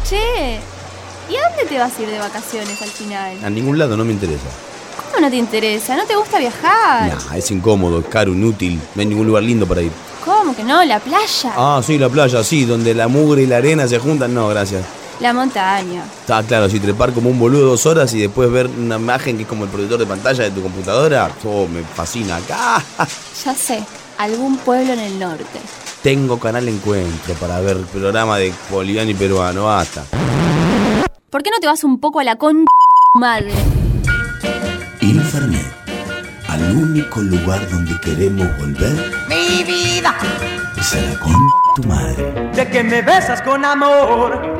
Che, ¿y a dónde te vas a ir de vacaciones al final? A ningún lado, no me interesa. ¿Cómo no te interesa? ¿No te gusta viajar? Nah, es incómodo, es caro, inútil. No hay ningún lugar lindo para ir. ¿Cómo que no? ¿La playa? Ah, sí, la playa, sí, donde la mugre y la arena se juntan. No, gracias. La montaña. Está claro, si trepar como un boludo 2 horas y después ver una imagen que es como el proyector de pantalla de tu computadora, me fascina. Acá. Ya sé, algún pueblo en el norte. Tengo Canal Encuentro para ver programa de boliviano y peruano, basta. ¿Por qué no te vas un poco a la madre? Infernet, al único lugar donde queremos volver. ¡Mi vida! Es a la tu madre. De que me besas con amor.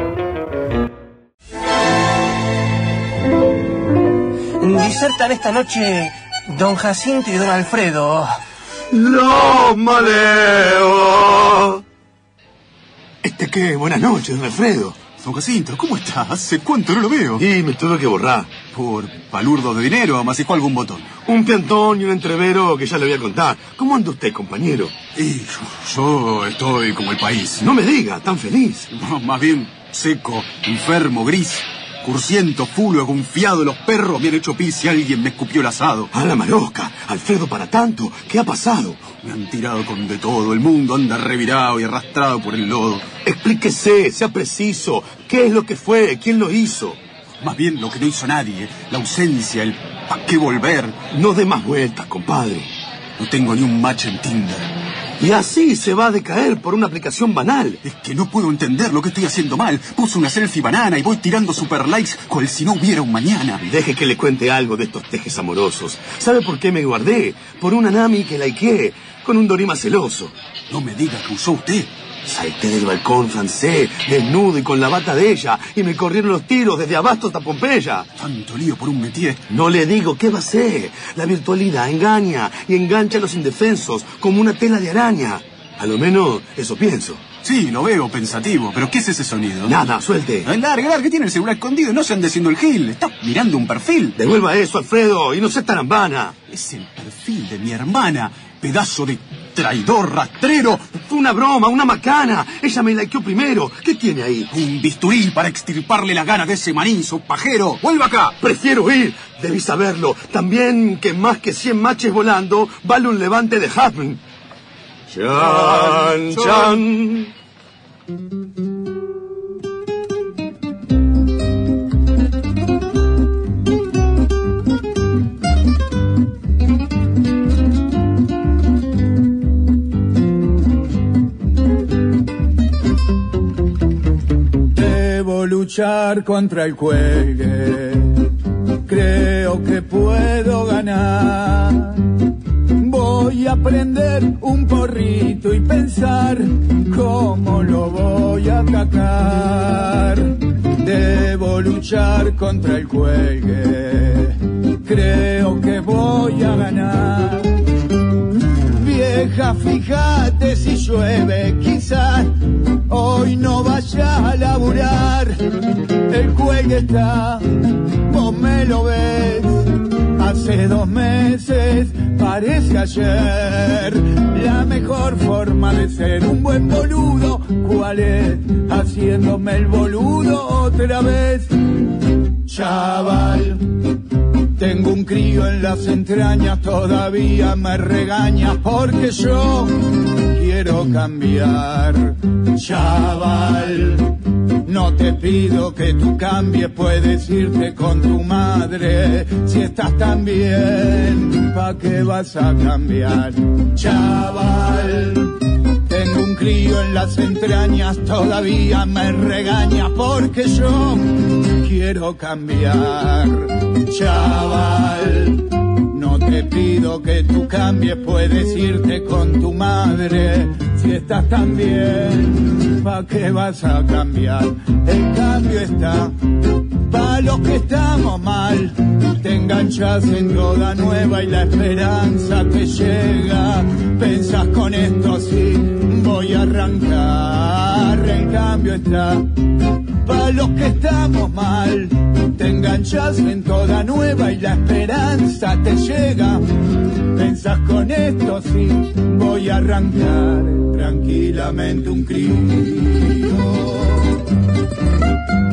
Disertan esta noche don Jacinto y don Alfredo. ¡Los maleo! ¿Qué? Buenas noches, don Alfredo. Don Jacinto, ¿cómo está? ¿Hace cuánto no lo veo? Y me tuve que borrar. ¿Por palurdo de dinero o masicó algún botón? Un piantón y un entrevero que ya le voy a contar. ¿Cómo anda usted, compañero? Y yo estoy como el país. No me diga, tan feliz. No, más bien seco, enfermo, gris, cursiento, fulo, confiado. Los perros me han hecho pis y alguien me escupió el asado. A la marosca, Alfredo, para tanto. ¿Qué ha pasado? Me han tirado con de todo. El mundo anda revirado y arrastrado por el lodo. Explíquese, sea preciso. ¿Qué es lo que fue? ¿Quién lo hizo? Más bien lo que no hizo nadie. La ausencia, el ¿pa' qué volver? No dé más vueltas, compadre. No tengo ni un match en Tinder. Y así se va a decaer por una aplicación banal. Es que no puedo entender lo que estoy haciendo mal. Puse una selfie banana y voy tirando super likes cual si no hubiera un mañana. Deje que le cuente algo de estos tejes amorosos. ¿Sabe por qué me guardé? Por una Nami que likeé con un Dorima celoso. No me diga que usó usted. Salté del balcón francés, desnudo y con la bata de ella, y me corrieron los tiros desde Abasto hasta Pompeya. Tanto lío por un métier. No le digo, ¿qué va a ser? La virtualidad engaña y engancha a los indefensos como una tela de araña. A lo menos eso pienso. Sí, lo veo pensativo, pero ¿qué es ese sonido? Nada, suelte. Larga, que tiene el celular escondido, no se ande haciendo el gil. Está mirando un perfil. Devuelva eso, Alfredo, y no sea tarambana. Es el perfil de mi hermana, pedazo de traidor, rastrero. Fue una broma, una macana. Ella me likeó primero. ¿Qué tiene ahí? Un bisturí para extirparle las ganas de ese manizo, pajero. ¡Vuelva acá! Prefiero ir. Debí saberlo. También que más que 100 maches volando vale un levante de Huffman. Chan, chan. Debo luchar contra el cuelgue. Creo que puedo ganar. Voy a prender un porrito y pensar cómo lo voy a atacar. Debo luchar contra el cuelgue. Creo que voy a ganar. Vieja, fíjate si llueve, quizás hoy no vaya a laburar. El cuelgue está, vos me lo ves. Hace 2 meses, parece ayer. La mejor forma de ser un buen boludo, ¿cuál es? Haciéndome el boludo otra vez. Chaval, tengo un crío en las entrañas, todavía me regaña porque yo quiero cambiar. Chaval, no te pido que tú cambies, puedes irte con tu madre. Si estás tan bien, ¿pa' qué vas a cambiar? Chaval, tengo un crío en las entrañas, todavía me regaña porque yo quiero cambiar. Chaval, no te pido que tú cambies, puedes irte con tu madre. Si estás tan bien, ¿pa' qué vas a cambiar? El cambio está pa' los que estamos mal. Te enganchas en toda nueva y la esperanza te llega. Pensás con esto sí, voy a arrancar. El cambio está pa' los que estamos mal. Te enganchas en toda nueva y la esperanza te llega. Pensás con esto sí, voy a arrancar tranquilamente un crío.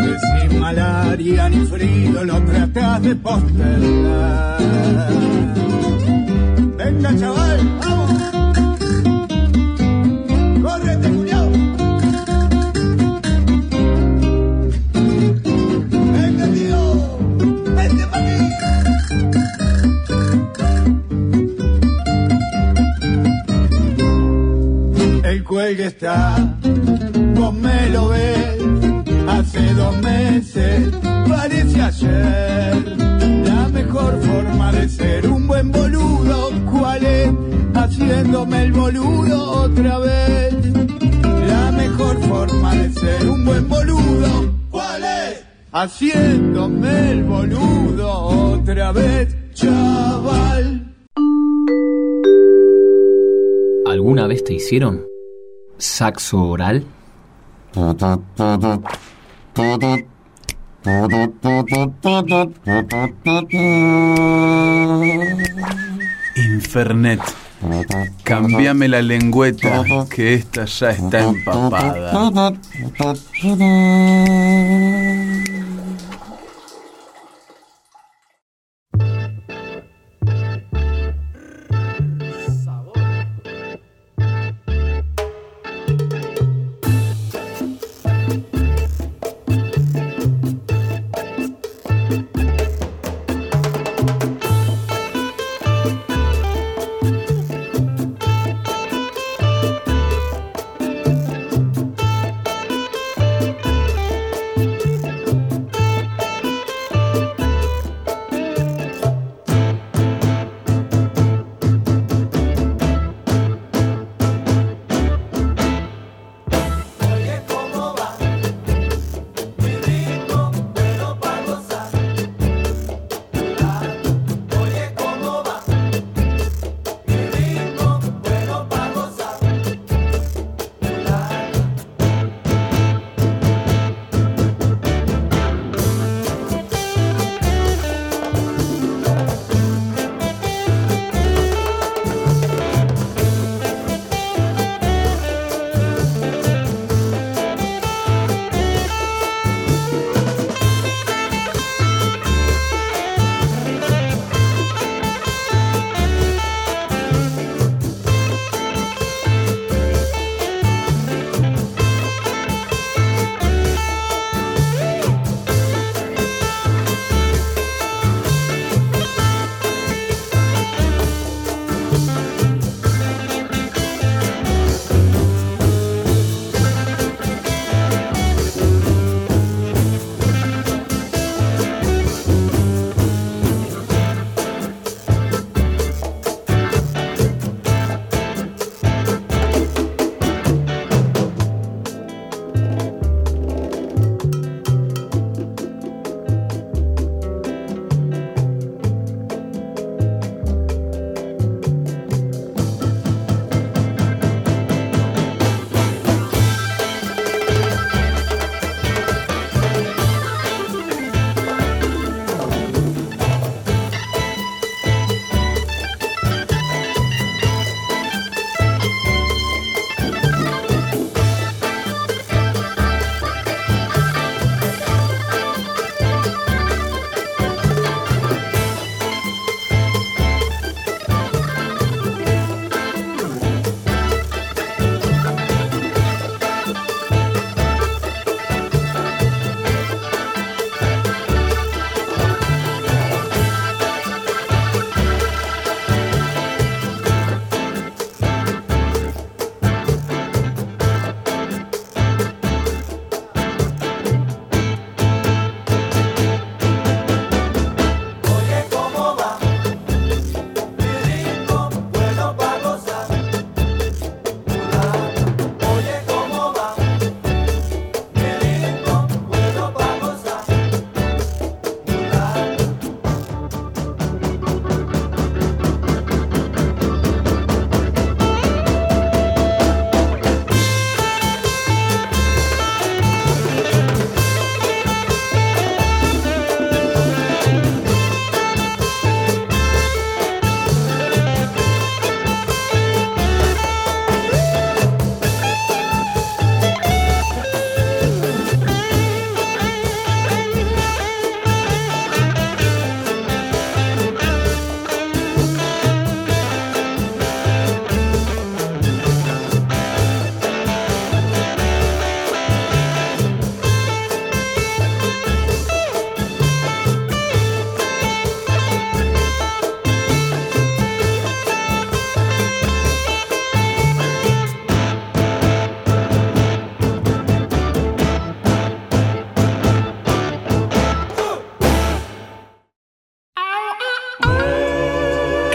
malaria ni frío lo tratás de postergar. Venga, chaval, vamos. ¡Córrete, cuñado! ¡Venga, tío! ¡Vente pa' aquí! El cuelgue está, vos me lo ves, hace 2 meses, parece ayer. La mejor forma de ser un buen boludo, ¿cuál es? Haciéndome el boludo otra vez. La mejor forma de ser un buen boludo, ¿cuál es? Haciéndome el boludo otra vez, chaval. ¿Alguna vez te hicieron saxo oral? Infernet, cambiame la lengüeta, que esta ya está empapada.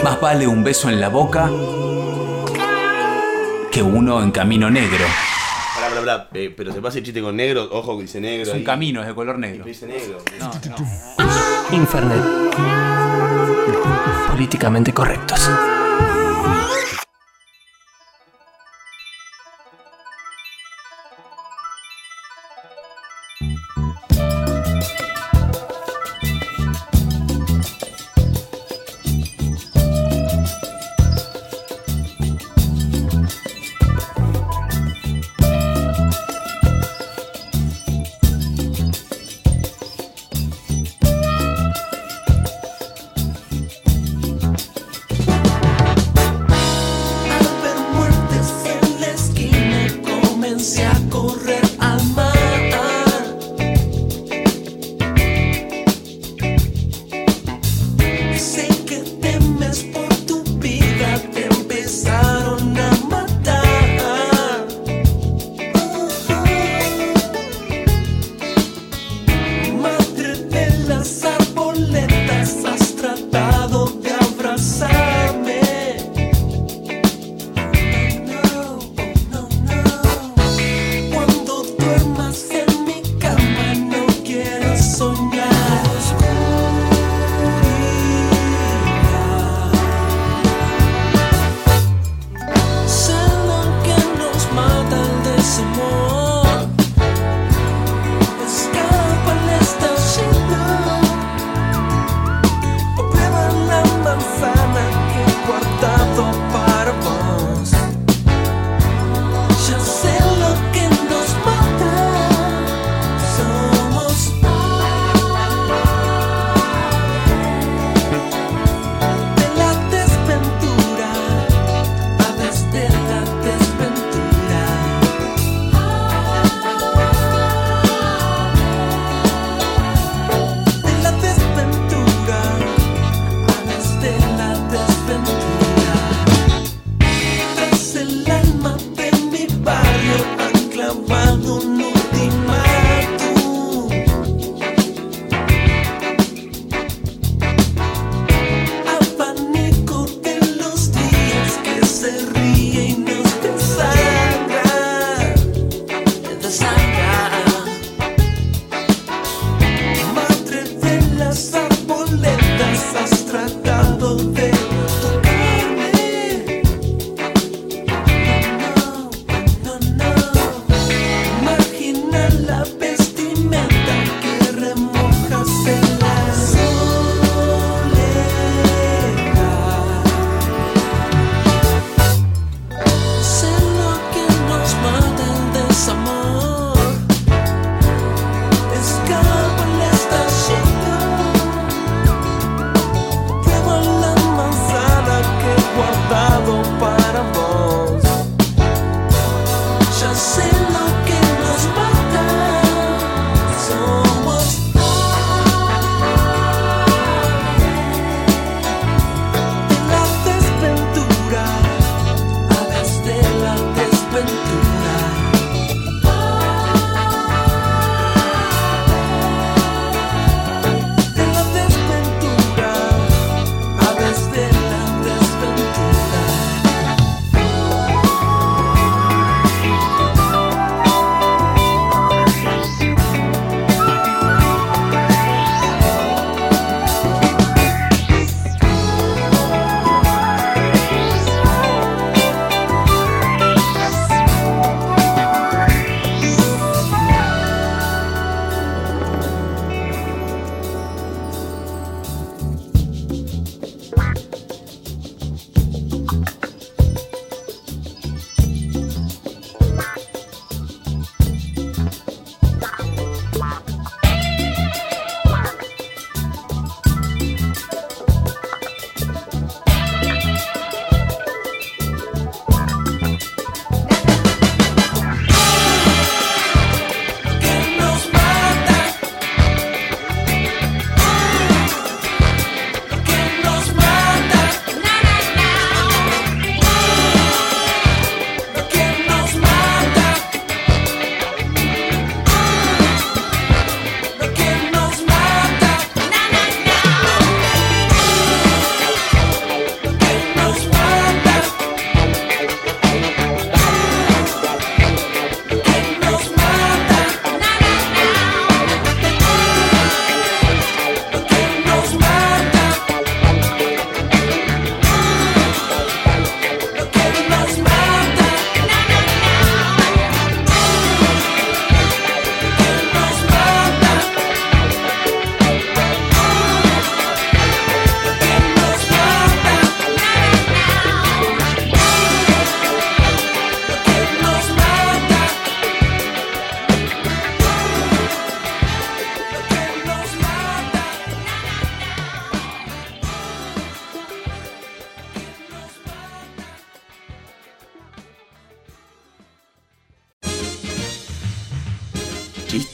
Más vale un beso en la boca que uno en camino negro. Pará. Pero se pasa el chiste con negro, ojo que dice negro. Es un ahí. camino, es de color negro. Dice negro. No. Infernet. Políticamente correctos.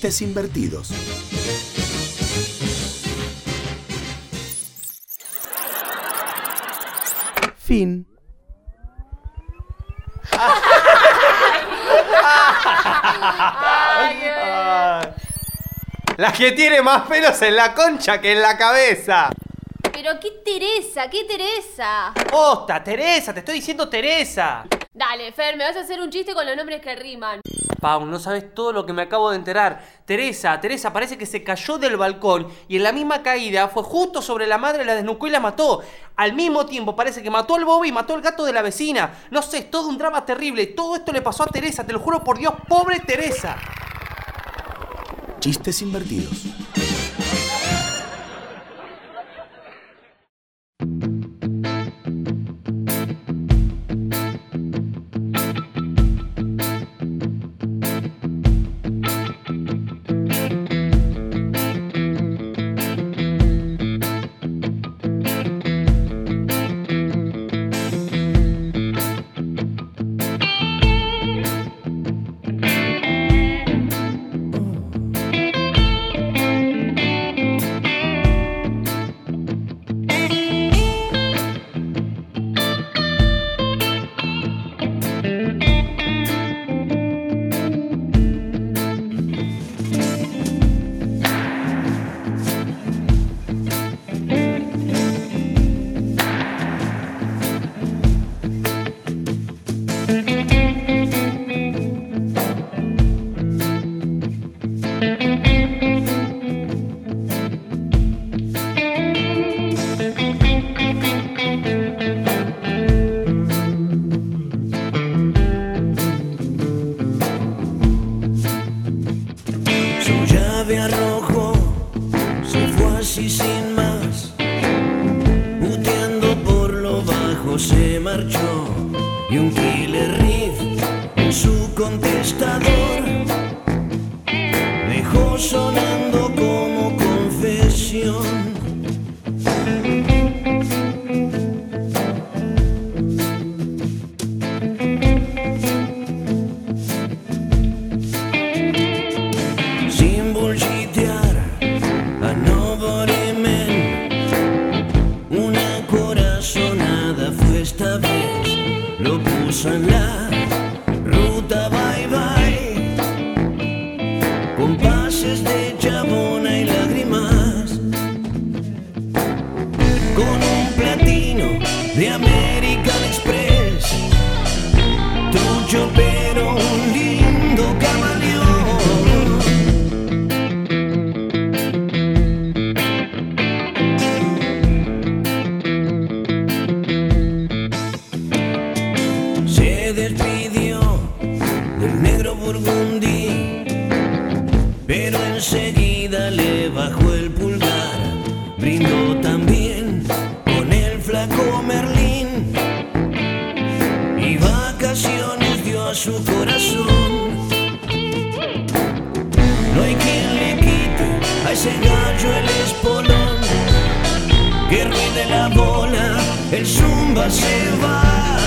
Chistes invertidos. Fin. La que tiene más pelos en la concha que en la cabeza. Pero qué Teresa, qué Teresa. Posta, Teresa, te estoy diciendo Teresa. Dale, Fer, me vas a hacer un chiste con los nombres que riman. Pau, no sabes todo lo que me acabo de enterar. Teresa parece que se cayó del balcón y en la misma caída fue justo sobre la madre, la desnucó y la mató. Al mismo tiempo parece que mató al Bobby y mató al gato de la vecina. No sé, es todo un drama terrible. Todo esto le pasó a Teresa, te lo juro por Dios, pobre Teresa. Chistes invertidos. Se marchó y un killer riff en su contestador dejó sonando como confesión. Sin bullshitear a nobody man, una corazonada fue esta vez, lo puso en la ruta bye bye, compases de chabona y lágrimas, con un platino de American Express, trucho pero un lindo camaleón. Se despidió del negro burgundí, pero enseguida le bajó el pulgar. Brindó también con el flaco Merlín y vacaciones dio a su corazón. No hay quien le quite a ese gallo el espolón, que ruide la bola, el zumba se va.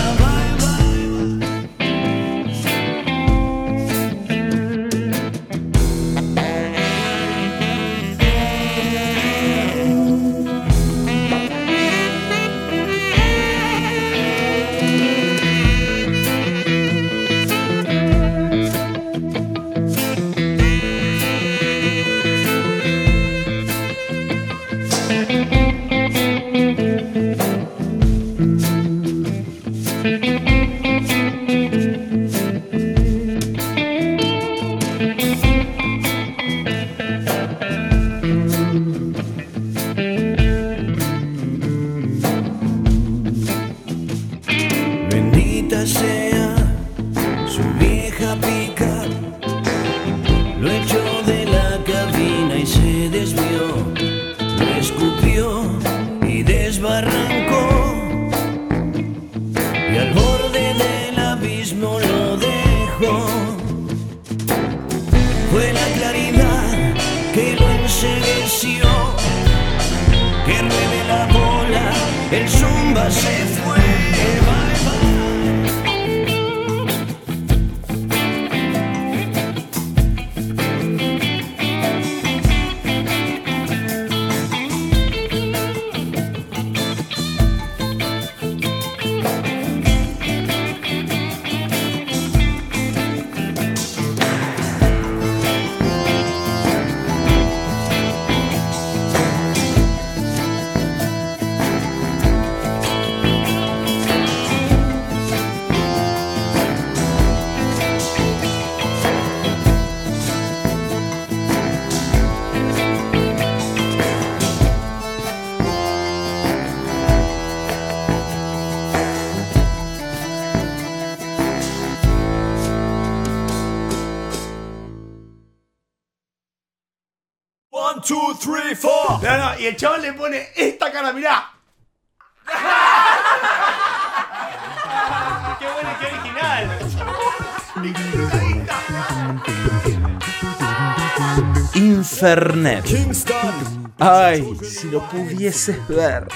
Bendita sea su vieja pica, lo echó de la cabina y se desvió, lo escupió y desbarrancó, y al borde del abismo lo dejó. Fue la claridad que lo ensegueció, que ruede la bola, el zumba se fue. 1, 2, 3, 4. No, y el chaval le pone esta cara, mirá. ¡Qué bueno y qué original! Infernet. Ay, si lo pudieses ver.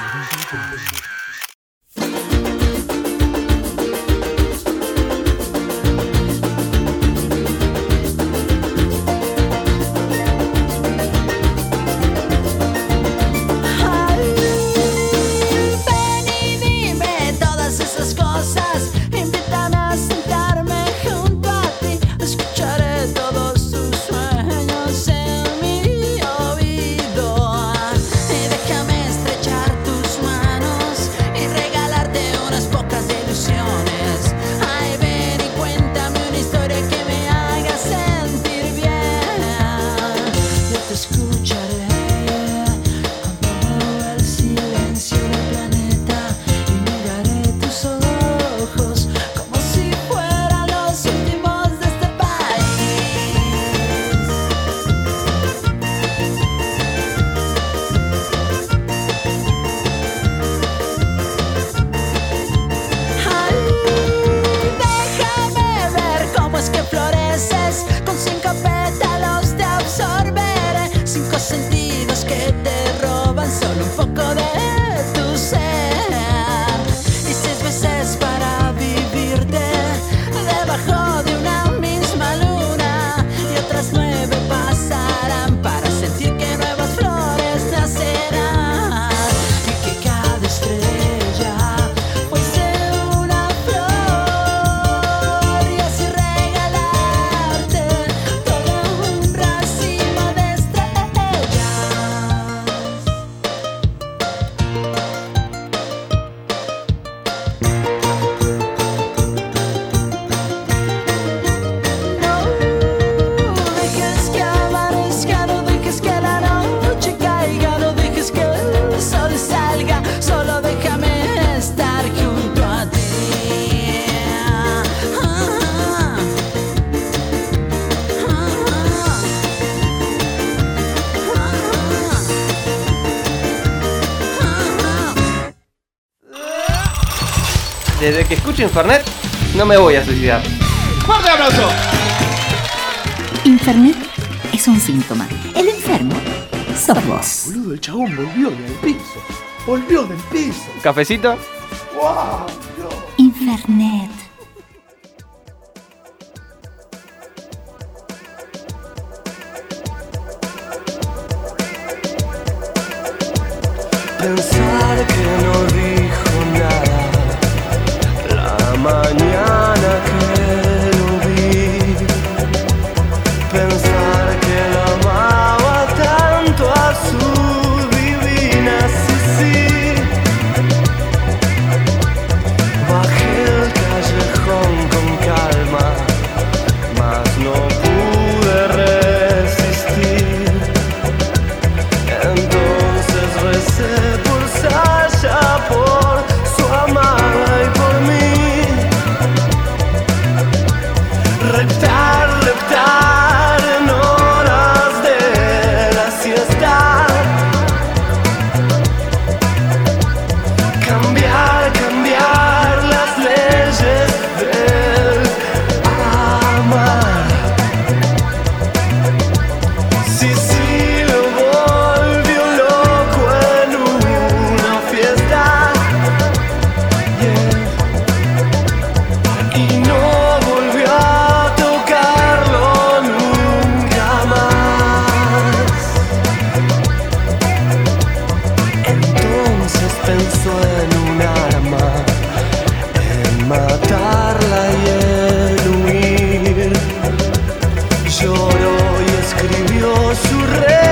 Desde que escucho Infernet, no me voy a suicidar. ¡Fuerte aplauso! Infernet es un síntoma. El enfermo sos vos. Boludo, el chabón volvió del piso. Volvió del piso. ¿Cafecito? ¡Wow! No. Infernet. Pensar que no dijo nada la mañana que lo vi. Pensar que la amaba tanto a su divina sí. Bajé el callejón con calma, mas no pude resistir. Entonces recé por Sasha, por su amada y por mí. Reptar en horas de la siesta. Cambiar las leyes del amar. Sí, lo volvió loco en una fiesta. Y no volvió a tocarlo nunca más. Entonces pensó en un arma, en matarla y en huir. Lloró y escribió su